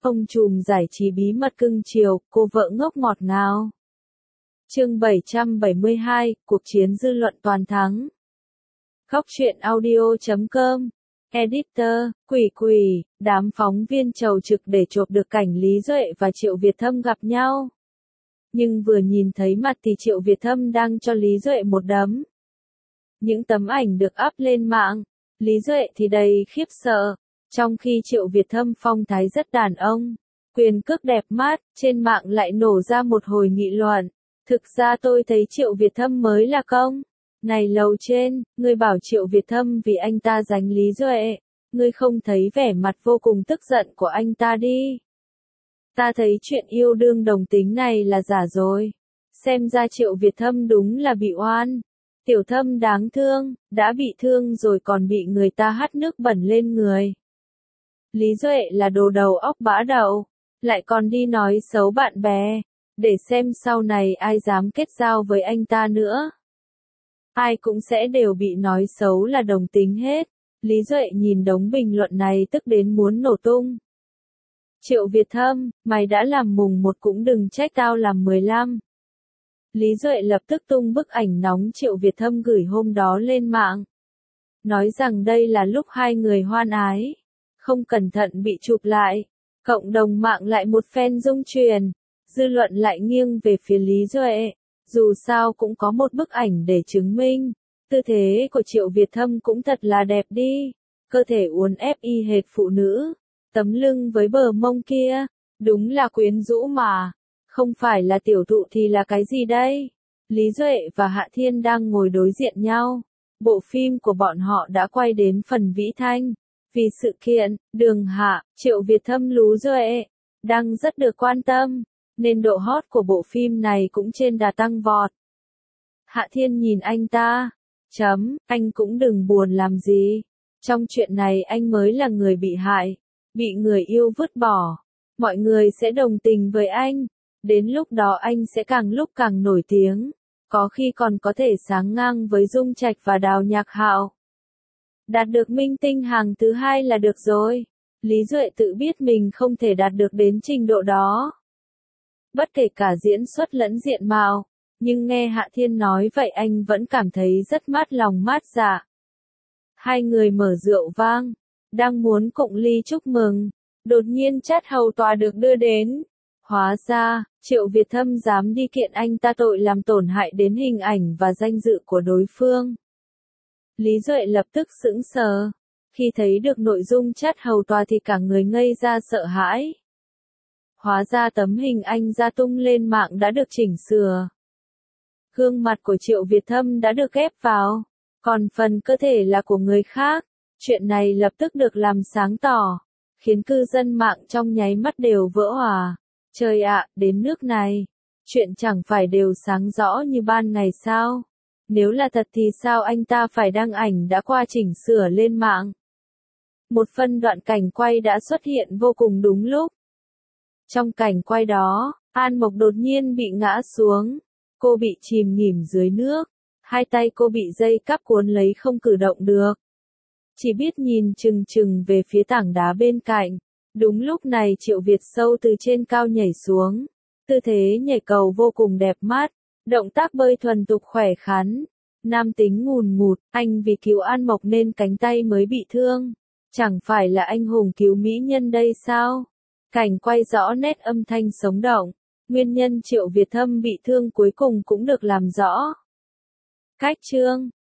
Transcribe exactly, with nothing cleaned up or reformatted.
Ông trùm giải trí bí mật cưng chiều, cô vợ ngốc ngọt ngào. Chương bảy trăm bảy mươi hai, cuộc chiến dư luận toàn thắng. Góc truyện audio chấm com. Editor, Quỷ Quỷ, đám phóng viên chầu trực để chộp được cảnh Lý Duệ và Triệu Việt Thâm gặp nhau. Nhưng vừa nhìn thấy mặt thì Triệu Việt Thâm đang cho Lý Duệ một đấm. Những tấm ảnh được up lên mạng, Lý Duệ thì đầy khiếp sợ, trong khi Triệu Việt Thâm phong thái rất đàn ông, quyền cước đẹp mắt, trên mạng lại nổ ra một hồi nghị luận. Thực ra tôi thấy Triệu Việt Thâm mới là công. Này lầu trên, ngươi bảo Triệu Việt Thâm vì anh ta giành Lý Duệ, ngươi không thấy vẻ mặt vô cùng tức giận của anh ta đi. Ta thấy chuyện yêu đương đồng tính này là giả rồi. Xem ra Triệu Việt Thâm đúng là bị oan. Tiểu Thâm đáng thương, đã bị thương rồi còn bị người ta hắt nước bẩn lên người. Lý Duệ là đồ đầu óc bã đậu, lại còn đi nói xấu bạn bè, để xem sau này ai dám kết giao với anh ta nữa. Ai cũng sẽ đều bị nói xấu là đồng tính hết. Lý Duệ nhìn đống bình luận này tức đến muốn nổ tung. Triệu Việt Thâm, mày đã làm mùng một cũng đừng trách tao làm mười lăm. Lý Duệ lập tức tung bức ảnh nóng Triệu Việt Thâm gửi hôm đó lên mạng. Nói rằng đây là lúc hai người hoan ái. Không cẩn thận bị chụp lại. Cộng đồng mạng lại một phen rung truyền. Dư luận lại nghiêng về phía Lý Duệ. Dù sao cũng có một bức ảnh để chứng minh. Tư thế của Triệu Việt Thâm cũng thật là đẹp đi. Cơ thể uốn ép y hệt phụ nữ. Tấm lưng với bờ mông kia. Đúng là quyến rũ mà. Không phải là tiểu thụ thì là cái gì đây? Lý Duệ và Hạ Thiên đang ngồi đối diện nhau. Bộ phim của bọn họ đã quay đến phần vĩ thanh. Vì sự kiện, Đường Hạ, Triệu Việt Thâm Lú Duệ, đang rất được quan tâm, nên độ hot của bộ phim này cũng trên đà tăng vọt. Hạ Thiên nhìn anh ta, chấm, anh cũng đừng buồn làm gì. Trong chuyện này anh mới là người bị hại, bị người yêu vứt bỏ. Mọi người sẽ đồng tình với anh. Đến lúc đó anh sẽ càng lúc càng nổi tiếng, có khi còn có thể sáng ngang với Dung Trạch và Đào Nhạc Hạo. Đạt được minh tinh hàng thứ hai là được rồi. Lý Duệ tự biết mình không thể đạt được đến trình độ đó. Bất kể cả diễn xuất lẫn diện mạo, nhưng nghe Hạ Thiên nói vậy anh vẫn cảm thấy rất mát lòng mát dạ. Hai người mở rượu vang, đang muốn cụng ly chúc mừng, đột nhiên chat hầu tòa được đưa đến. Hóa ra, Triệu Việt Thâm dám đi kiện anh ta tội làm tổn hại đến hình ảnh và danh dự của đối phương. Lý Duệ lập tức sững sờ. Khi thấy được nội dung chat hầu tòa thì cả người ngây ra sợ hãi. Hóa ra tấm hình anh ra tung lên mạng đã được chỉnh sửa. Gương mặt của Triệu Việt Thâm đã được ghép vào, còn phần cơ thể là của người khác. Chuyện này lập tức được làm sáng tỏ, khiến cư dân mạng trong nháy mắt đều vỡ òa. Trời ạ, đến nước này, chuyện chẳng phải đều sáng rõ như ban ngày sao? Nếu là thật thì sao anh ta phải đăng ảnh đã qua chỉnh sửa lên mạng? Một phân đoạn cảnh quay đã xuất hiện vô cùng đúng lúc. Trong cảnh quay đó, An Mộc đột nhiên bị ngã xuống. Cô bị chìm nghỉm dưới nước. Hai tay cô bị dây cáp cuốn lấy không cử động được. Chỉ biết nhìn chừng chừng về phía tảng đá bên cạnh. Đúng lúc này Triệu Việt Sâu từ trên cao nhảy xuống. Tư thế nhảy cầu vô cùng đẹp mắt. Động tác bơi thuần tục khỏe khoắn. Nam tính ngùn ngụt, anh vì cứu An Mộc nên cánh tay mới bị thương. Chẳng phải là anh hùng cứu mỹ nhân đây sao? Cảnh quay rõ nét âm thanh sống động. Nguyên nhân Triệu Việt Thâm bị thương cuối cùng cũng được làm rõ. Cách chương